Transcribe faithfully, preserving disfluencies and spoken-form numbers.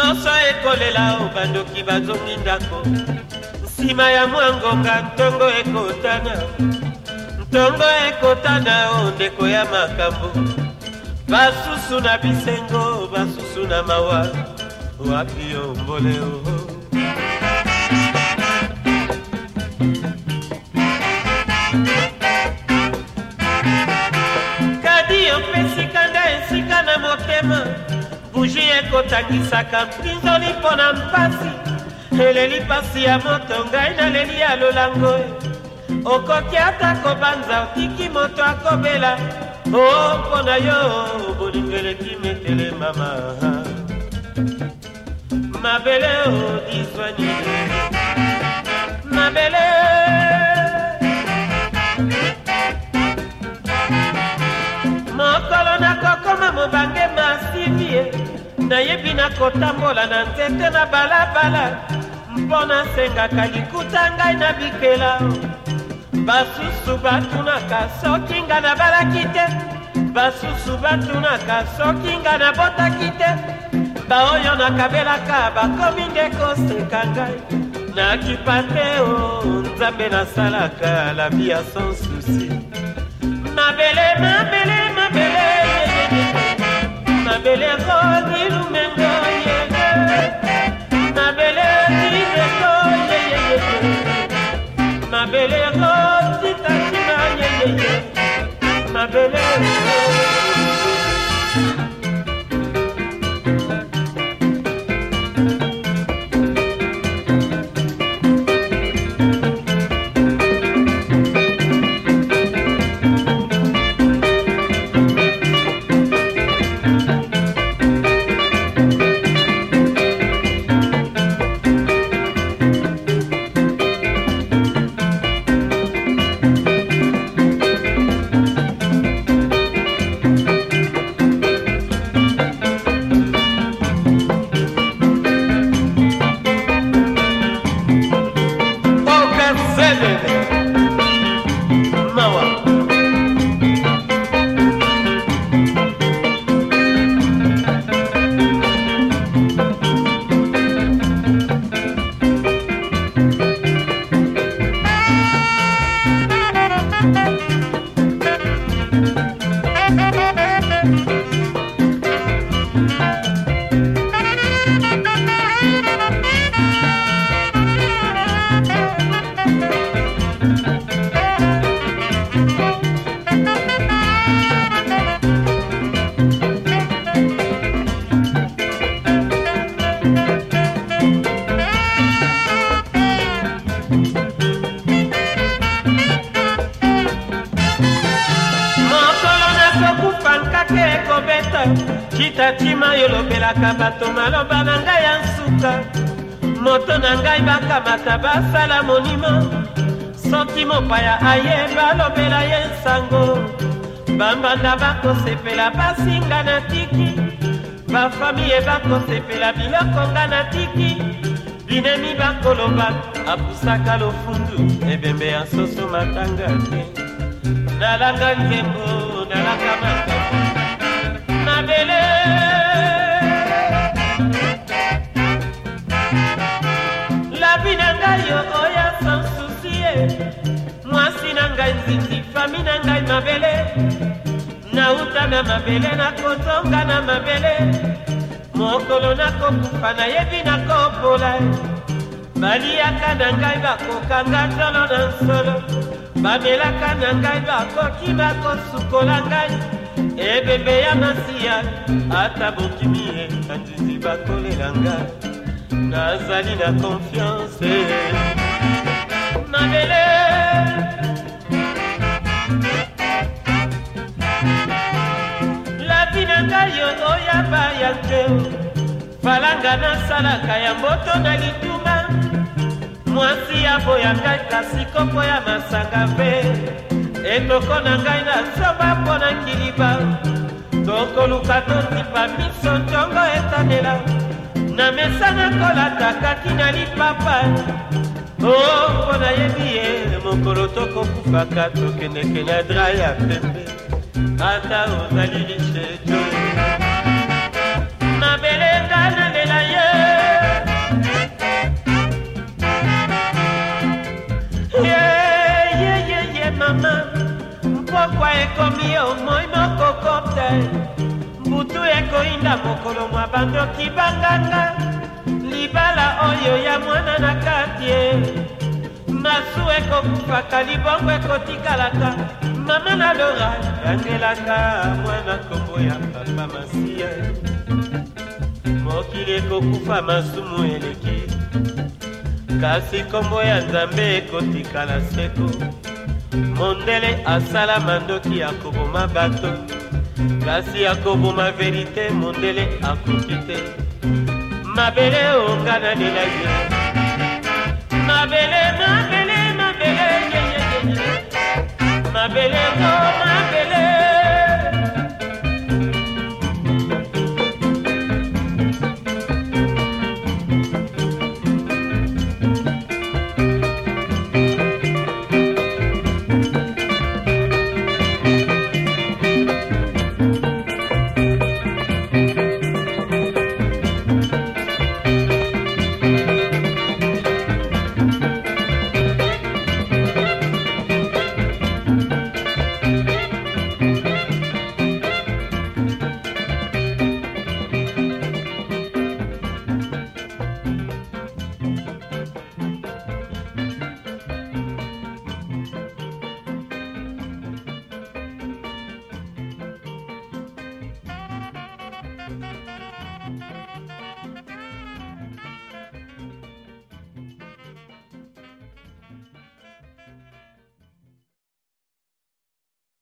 Soso ekolela obandoki bazongi ndako nsima ya mwangonga ntongo ekotana ntongo ekotana o ndeko ya makambo basusu na bisengo basusu na mawa wapi ombole o kadi opesika nda esika na motema buji ekotangisaka mpinzoli mpo na mpasi eleli pasi ya moto ngai naleli ya lolango okoki ata kobanza otiki moto akobela o mpo na yo bolingo eleki metele mama mabele o diswani mabele mokolo nakokoma mobange masivie nayebi nakotambola na nzete na balabala mpo nasengaka likuta ngai na bikela basusu batunaka soki nga nabalaki te basusu batunaka soki nga nabotaki te baoyo nakabelaka bakomi nde koseka ngai nakipa te o nzambe nasalaka la vie sans souci mabele mabele mabele mabele rodi lumengo yeye mabele dideko yeye mabele rodi tatima yeye mabele chitatima yolobelaka bato maloba na ngai ya nsuka moto na ngai bakamata basala monima santi mopaya aye balobela ye nsango bambanda bakosepela basinga na tiki bafamie bakosepela biloko nga na tiki binemi bakoloba apusaka lofundu ebembe ya soso matanga te nalanga nzembo nalanga makambo mabele labi na ngai yo oya sans souci mwasi na ngai nzinzi fami na ngai mabele nauta na mabele nakotonga na mabele mokolo nakokufa nayebi nakopola baliaka na ngai bakokanga tolo na nsolo bamelaka na ngai bakoki bakosukola ngai ebebe ya masiya ata bokimi ye kanzizi bakolela ngai nazali na confiance mabele labi na ngai yo oyaba ya nkeo falanga nasalaka ya mboto na lituma mwasi ya boya ngai kasi kopo ya masanga mpe etoko na ngai na soba mpo na nkiliba tokoluka totipa miso ntongo etanela na mesa nakolataka na lipapa o mpo nayebi ye mokolo tokokufaka tokendeke na dra ya pembe ata ozali licheto mabele nga nalela ye ekoinda mokolo mwa bandoki banganga libala oyo ya mwana na kati ye masu ekokufaka libongo ekotikalaka mama na lora yangelaka mwana kombo ya papa Masiye mokili ekokufa masumu eleki kasi kombo ya Nzambe ekotikala seko mondele asala mandoki ya koboma bato kasi akoboma verite mondele akoki te mabele ongana lela ye mabele mabele mabele mabele